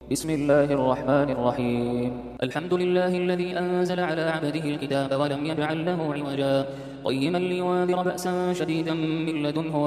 بسم الله الرحمن الرحيم. الحمد لله الذي أنزل على عبده الكتاب ولم يجعل له عوجا قيما لينذر بأسا شديدا من لدنه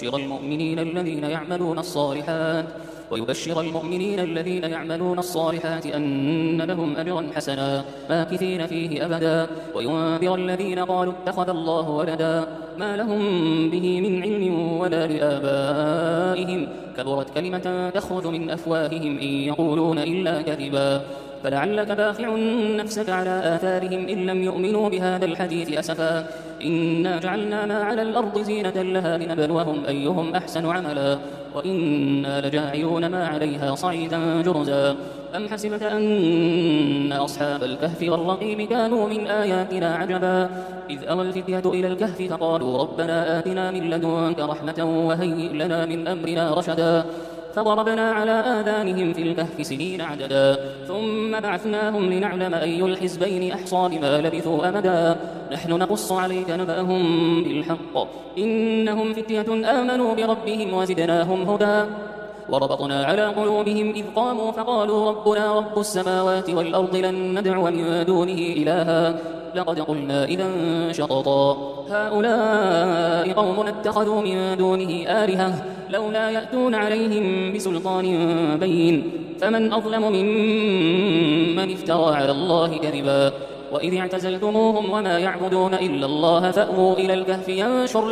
ويبشر المؤمنين الذين يعملون الصالحات أن لهم أجرا حسنا ماكثين فيه أبدا وينذر الذين قالوا اتخذ الله ولدا ما لهم به من علم ولا لآبائهم كبرت كلمة تخرج من أفواههم إن يقولون إلا كذبا فلعلك باخع نفسك على آثارهم إن لم يؤمنوا بهذا الحديث أسفا إنا جعلنا ما على الأرض زينة لها لنبلوهم أيهم أحسن عملا وإنا لجاعلون ما عليها صعيدا جرزا أم حسبت أن أصحاب الكهف والرقيم كانوا من آياتنا عجبا إذ أوى الفتية إلى الكهف فقالوا ربنا آتنا من لدنك رحمة وهيئ لنا من أمرنا رشدا فضربنا على آذانهم في الكهف سنين عددا ثم بعثناهم لنعلم أي الحزبين أحصى لما لبثوا أمدا نحن نقص عليك نبأهم بالحق إنهم فتية آمنوا بربهم وزدناهم هدى وربطنا على قلوبهم إذ قاموا فقالوا ربنا رب السماوات والأرض لن ندعو من دونه إلها لقد قلنا إذا شططا هؤلاء قوم اتخذوا من دونه آلهة لولا يأتون عليهم بسلطان بين فمن أظلم ممن افترى على الله كذبا وإذ اعتزلتموهم وما يعبدون إلا الله فأووا إلى الكهف ينشر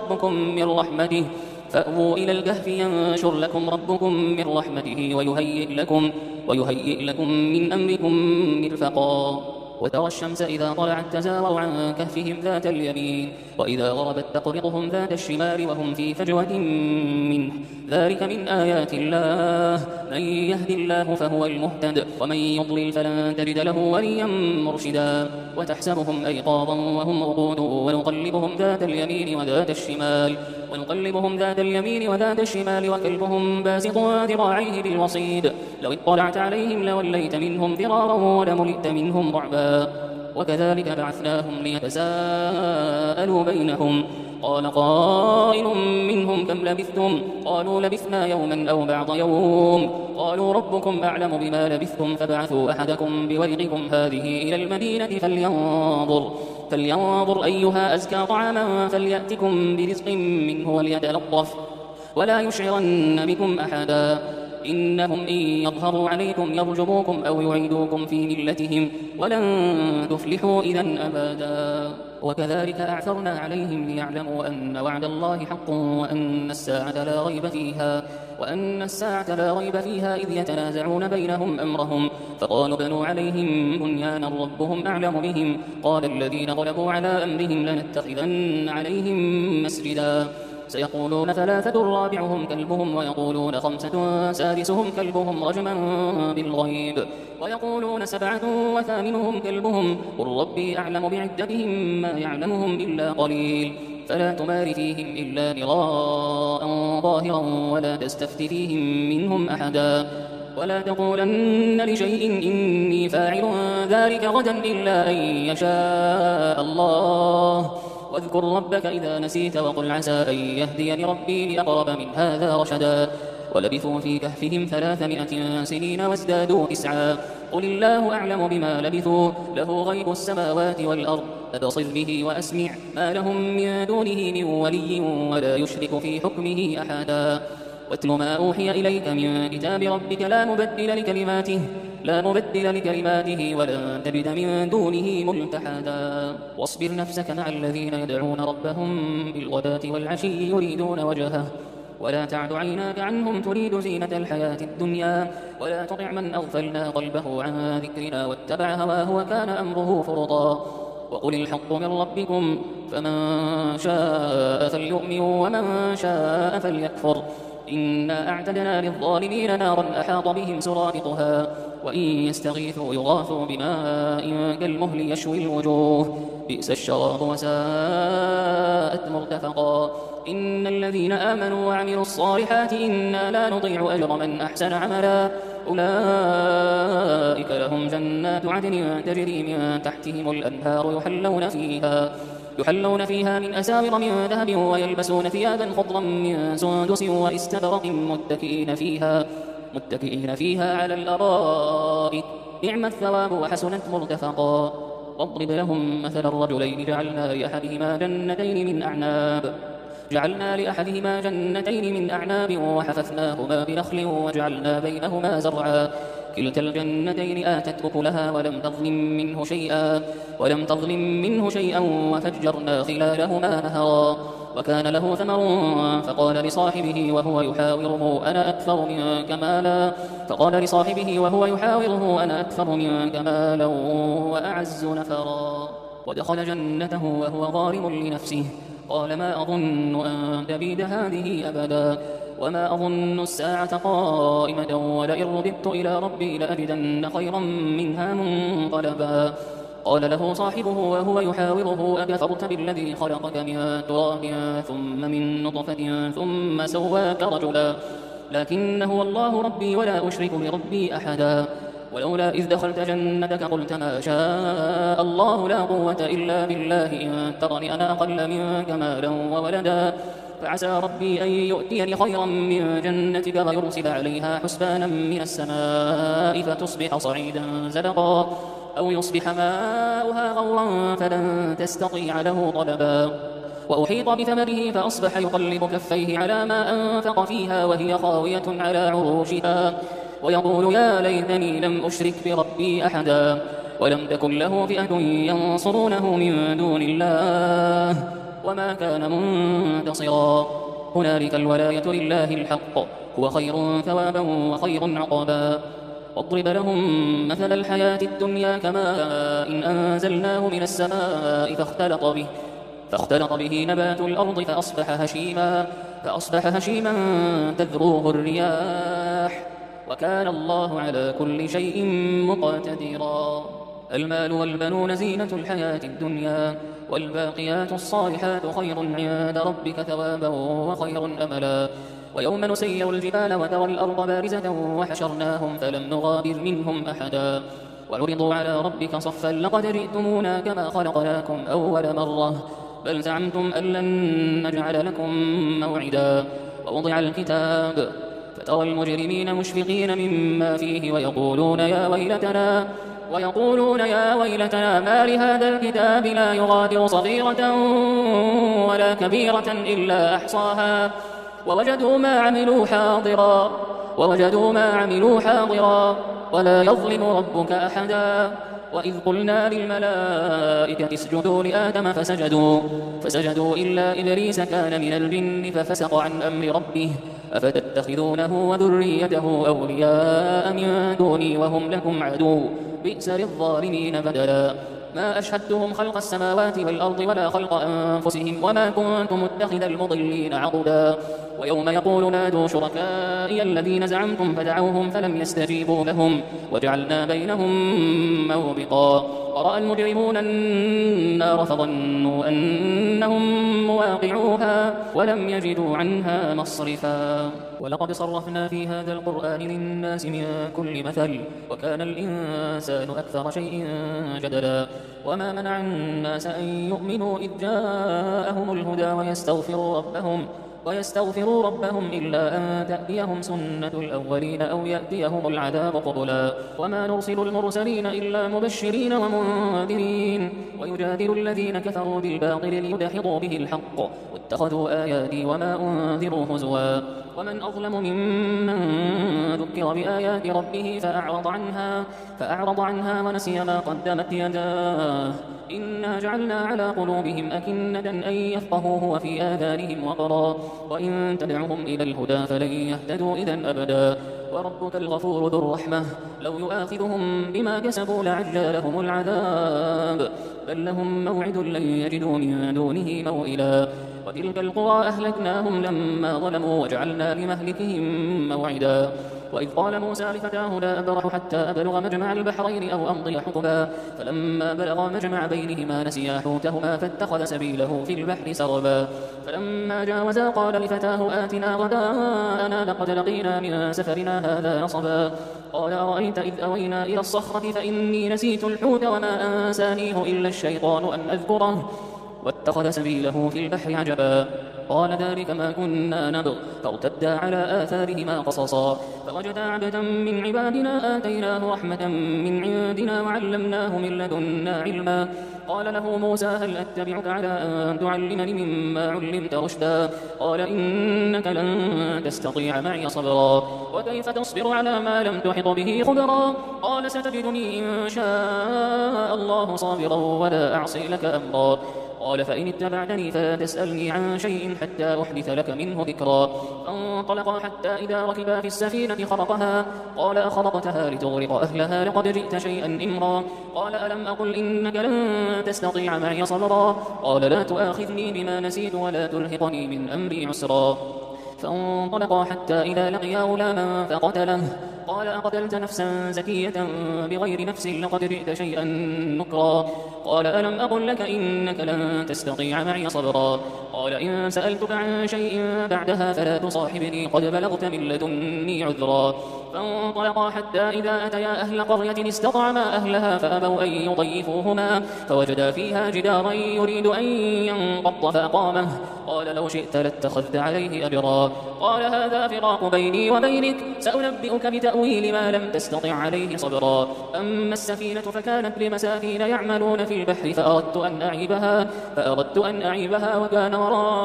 لكم ربكم من رحمته ويهيئ لكم من أمركم مرفقا وترى الشمس إذا طلعت تزاور عن كهفهم ذات اليمين وإذا غربت تقرضهم ذات الشمال وهم في فجوة منه ذلك من آيات الله من يهد الله فهو المهتد ومن يضلل فلن تجد له وليا مرشدا وتحسبهم أيقاظا وهم رقود ونقلبهم ذات اليمين وذات الشمال وكلبهم باسط ذراعيه بالوصيد لو اطلعت عليهم لوليت منهم فرارا ولملئت منهم رعبا وكذلك بعثناهم ليتساءلوا بينهم قال قائل منهم كم لبثتم قالوا لبثنا يوما أو بعض يوم قالوا ربكم أعلم بما لبثتم فابعثوا أحدكم بورقكم هذه إلى المدينة فلينظر أيها أزكى طعاما فليأتكم برزق منه وليتلطف ولا يشعرن بكم أحدا إنهم إن يظهروا عليكم يرجموكم أو يعيدوكم في ملتهم ولن تفلحوا إذن أبدا وكذلك أعثرنا عليهم ليعلموا أن وعد الله حق وأن الساعة لا ريب فيها إذ يتنازعون بينهم أمرهم فقالوا بنوا عليهم بنيانا ربهم أعلم بهم قال الذين غلبوا على أمرهم لنتخذن عليهم مسجدا سيقولون 3 رابعهم كلبهم ويقولون 5 سادسهم كلبهم رجما بالغيب ويقولون 7 وثامنهم كلبهم قل ربي أعلم بعدتهم ما يعلمهم إلا قليل فلا تمار فيهم إلا مراء ظاهرا ولا تستفت فيهم منهم أحدا ولا تقولن لشيء إني فاعل ذلك غدا إلا أن يشاء الله واذكر ربك إذا نسيت وقل عسى أن يهديني ربي لأقرب من هذا رشدا ولبثوا في كهفهم 300 سنين وازدادوا 9 قل الله أعلم بما لبثوا له غيب السماوات والأرض أبصر به وأسمع ما لهم من دونه من ولي ولا يشرك في حكمه أحدا واتل ما أوحي إليك من كتاب ربك لا مبدل لكلماته ولن تجد من دونه ملتحدا واصبر نفسك مع الذين يدعون ربهم بالغداة والعشي يريدون وجهه ولا تعد عيناك عنهم تريد زينة الحياة الدنيا ولا تطع من أغفلنا قلبه عن ذكرنا واتبع هواه وكان أمره فرطا وقل الحق من ربكم فمن شاء فليؤمن ومن شاء فليكفر إنا أعتدنا للظالمين نارا أحاط بهم سرادقها وإن يستغيثوا يغاثوا بماء كالمهل يشوي الوجوه بئس الشراب وساءت مرتفقا إن الذين آمنوا وعملوا الصالحات إنا لا نضيع أجر من أحسن عملا أولئك لهم جنات عدن تجري من تحتهم الأنهار يحلون فيها من أساور من ذهب ويلبسون ثيابا خضرا من سندس واستبرق متكئين فيها على الأرائك نعم الثواب وحسنت مرتفقا واضرب لهم مثل الرجلين جعلنا لأحدهما جنتين من أعناب وحففناهما بنخل وجعلنا بينهما زرعا كلتا الجنتين آتت أكلها ولم تظلم منه شيئا وفجرنا خلالهما نهرا وكان له ثمر فقال لصاحبه وهو يحاوره أنا أكثر منك مالا وأعز نفرا ودخل جنته وهو ظالم لنفسه قال ما أظن أن تبيد هذه أبدا وما أظن الساعة قائمة ولئن رددت إلى ربي لأجدن خيرا منها منقلبا قال له صاحبه وهو يحاوره أكفرت بالذي خلقك من تراب ثم من نطفة ثم سواك رجلا لكن هو الله ربي ولا أشرك بربي أحدا ولولا إذ دخلت جنتك قلت ما شاء الله لا قوة إلا بالله إن ترني أنا أقل منك مالا وولدا فعسى ربي أن يؤتيني خيرا من جنتك ويرسل عليها حسبانا من السماء فتصبح صعيدا زلقا أو يصبح ماؤها غورا فلن تستطيع له طلبا وأحيط بثمره فأصبح يقلب كفيه على ما أنفق فيها وهي خاوية على عروشها ويقول يا ليتني لم أشرك بربي أحدا ولم تكن له فئة ينصرونه من دون الله وما كان منتصرا هنالك الولاية لله الحق هو خير ثوابا وخير عقبا واضرب لهم مثل الحياة الدنيا كماء إن أنزلناه من السماء فاختلط به نبات الأرض فأصبح هشيما تذروه الرياح وكان الله على كل شيء مقتدرا المال والبنون زينة الحياة الدنيا والباقيات الصالحات خير عند ربك ثوابا وخير أملا ويوم نسير الجبال وترى الأرض بارزة وحشرناهم فلم نغادر منهم أحدا وعرضوا على ربك صفا لقد جئتمونا كما خلقناكم أول مرة بل زعمتم أن لن نجعل لكم موعدا ووضع الكتاب فترى المجرمين مشفقين مما فيه ويقولون يا ويلتنا ما لهذا الكتاب لا يغادر صغيرة ولا كبيرة إلا أحصاها ووجدوا ما عملوا حاضرا ولا يظلم ربك أحدا وإذ قلنا للملائكة اسجدوا لآدم فسجدوا إلا إبليس كان من الجن ففسق عن أمر ربه أفتتخذونه وذريته أولياء من دوني وهم لكم عدو بئس للظالمين بدلا ما أشهدتهم خلق السماوات والأرض ولا خلق أنفسهم وما كنت متخذ المضلين عضدا ويوم يقول نادوا شركائي الذين زعمتم فدعوهم فلم يستجيبوا لهم وجعلنا بينهم موبقا ورأى المجرمون النار فظنوا أنهم مواقعوها ولم يجدوا عنها مصرفا ولقد صرفنا في هذا القرآن للناس من كل مثل وكان الإنسان أكثر شيء جدلا وما منع الناس أن يؤمنوا إذ جاءهم الهدى ويستغفروا ربهم إلا أن تأتيهم سنة الأولين أو يأتيهم العذاب قبلا وما نرسل المرسلين إلا مبشرين ومنذرين ويجادل الذين كفروا بالباطل ليدحضوا به الحق واتخذوا آياتي وما أنذروا هزوا ومن أظلم ممن ذكر بآيات ربه فأعرض عنها ونسي ما قدمت يداه إنا جعلنا على قلوبهم أكنة أن يفقهوه وفي آذانهم وقرا وإن تدعهم إلى الهدى فلن يهتدوا إذا أبدا وربك الغفور ذو الرحمة لو يؤاخذهم بما كسبوا لعجل لهم العذاب بل لهم موعد لن يجدوا من دونه موئلا وتلك القرى أهلكناهم لما ظلموا وجعلنا لمهلكهم موعدا وإذ قال موسى لفتاه لا أبرح حتى أبلغ مجمع البحرين أو أمضي حقبا فلما بلغا مجمع بينهما نسيا حوتهما فاتخذ سبيله في البحر سربا فلما جاوزا قال لفتاه آتنا غداءنا لقد لقينا من سفرنا هذا نصبا قال أرأيت إذ أوينا إلى الصخرة فإني نسيت الحوت وما أنسانيه إلا الشيطان أن أذكره واتخذ سبيله في البحر عجبا قال ذلك ما كنا نبغ فارتدا على آثارهما قصصا فوجدا عبدا من عبادنا آتيناه رحمة من عندنا وعلمناه من لدنا علما قال له موسى هل أتبعك على أن تعلمني مما علمت رشدا قال إنك لن تستطيع معي صبرا وكيف تصبر على ما لم تحط به خبرا قال ستجدني إن شاء الله صابرا ولا أعصي لك أمرا قال فإن اتبعتني فلا تسألني عن شيء حتى أحدث لك منه ذكرا فانطلقا حتى إذا ركبا في السفينة خرقها قال أخرقتها لتغرق أهلها لقد جئت شيئا إمرا قال ألم أقل إنك لن تستطيع معي صبرا قال لا تؤاخذني بما نسيت ولا ترهقني من أمري عسرا فانطلقا حتى إذا لقيا غلاما فقتله قال أقتلت نفسا زكية بغير نفس لقد جئت شيئا نكرا قال ألم أقل لك إنك لن تستطيع معي صبرا قال إن سألتك عن شيء بعدها فلا تصاحبني قد بلغت من لدني عذرا فانطلقا حتى إذا أتيا أهل قرية استطعما أهلها فأبوا أن يضيفوهما فوجدا فيها جدارا يريد أن ينقض فأقامه قال لو شئت لاتخذت عليه أجرا قال هذا فراق بيني وبينك سأنبئك بتأويل ما لم تستطع عليه صبرا أما السفينة فكانت لمساكين يعملون في البحر فأردت أن أعيبها وكان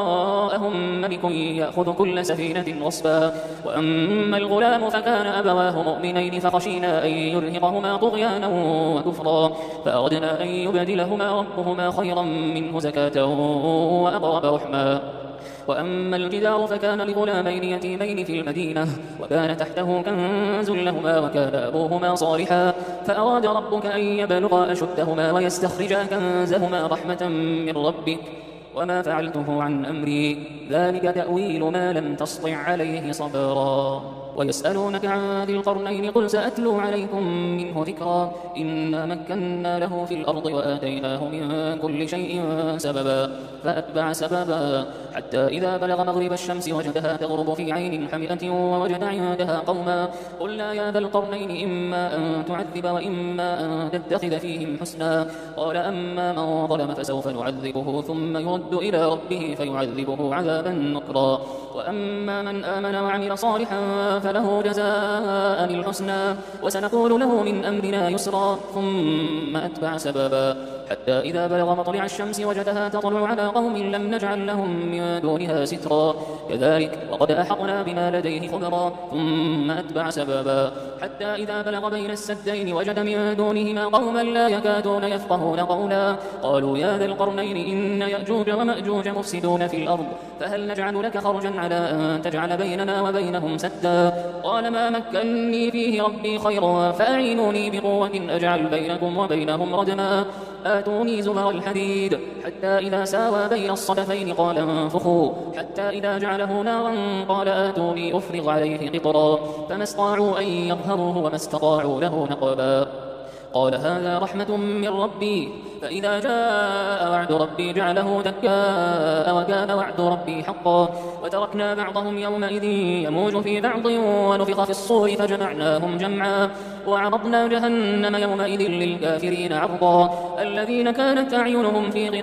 وراءهم ملك يأخذ كل سفينة غصبا وأما الغلام فكان أبواه مؤمنين فخشينا أن يرهقهما طغيانا وكفرا فأردنا أن يبدلهما ربهما خيرا منه زكاة وأقرب رحما وأما الجدار فكان لغلامين يتيمين في المدينة وكان تحته كنز لهما وكان أبوهما صالحا فأراد ربك أن يبلغا أشدهما ويستخرجا كنزهما رحمة من ربك وما فعلته عن أمري ذلك تأويل ما لم تسطع عليه صبرا ويسألونك عن ذي القرنين قل سأتلو عليكم منه ذكرا إنا مكنا له في الأرض وآتيناه من كل شيء سببا فأتبع سببا حتى إذا بلغ مغرب الشمس وجدها تغرب في عين حمئة ووجد عندها قوما قلنا يا ذا القرنين إما أن تعذب وإما أن تتخذ فيهم حسنا قال أما من ظلم فسوف نعذبه ثم يرد إلى ربه فيعذبه عذابا نكرا وأما من آمن وعمل صالحا فله جزاء الحسنى وسنقول له من أمرنا يسرا ثم أتبع سببا حتى إذا بلغ مطلع الشمس وجدها تطلع على قوم لم نجعل لهم من دونها سترا كذلك وقد أحطنا بما لديه خبرا ثم أتبع سببا حتى إذا بلغ بين السدين وجد من دونهما قوما لا يكادون يفقهون قولا قالوا يا ذا القرنين إن يأجوج ومأجوج مفسدون في الأرض فهل نجعل لك خرجا على أن تجعل بيننا وبينهم سدا قال ما مكني فيه ربي خيرا فأعينوني بقوة أجعل بينكم وبينهم ردما آتوني زبر الحديد حتى إذا ساوى بين الصدفين قال انفخوا حتى إذا جعله نارا قال آتوني أفرغ عليه قطرا فما استطاعوا أن يظهروه وما استطاعوا له نقبا قال هذا رحمة من ربي فإذا جاء وعد ربي جعله دكاء وكان وعد ربي حقا وتركنا بعضهم يومئذ يموج في بعض ونفخ في الصور فجمعناهم جمعا وعرضنا جهنم يومئذ للكافرين عرضا الذين كانت أعينهم في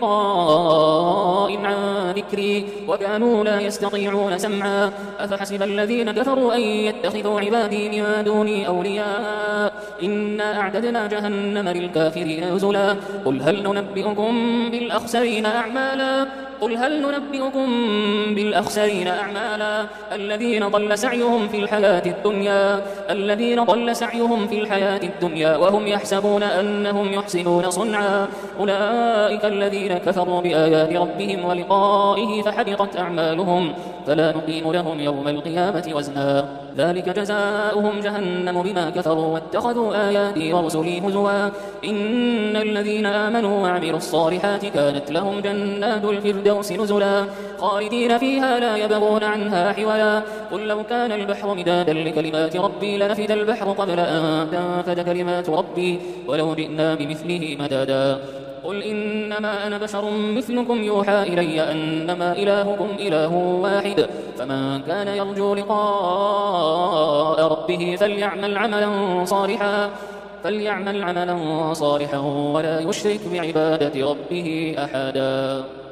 غطاء عن ذكري وكانوا لا يستطيعون سمعا أفحسب الذين كفروا أن يتخذوا عبادي من دوني أولياء إنا أعددنا جهنم للكافرين نزلا قل هل ننبئكم بالأخسرين أعمالا الذين ضل سعيهم في الحياة الدنيا وهم يحسبون أنهم يحسنون صنعا أولئك الذين كفروا بآيات ربهم ولقائه فحبطت أعمالهم فلا نقيم لهم يوم القيامة وزنا ذلك جزاؤهم جهنم بما كفروا واتخذوا آياتي ورسلي هزوا إن الذين آمنوا وعملوا الصالحات كانت لهم جنات الفردوس نزلا خالدين فيها لا يبغون عنها حولا قل لو كان البحر مدادا لكلمات ربي لنفد البحر قبل أن تنفد كلمات ربي ولو جئنا بمثله مدادا قل إنما أنا بشر مثلكم يوحى إلي أنما إلهكم إله واحد فمن كان يرجو لقاء ربه فليعمل عملا صالحا ولا يشرك بعبادة ربه أحدا.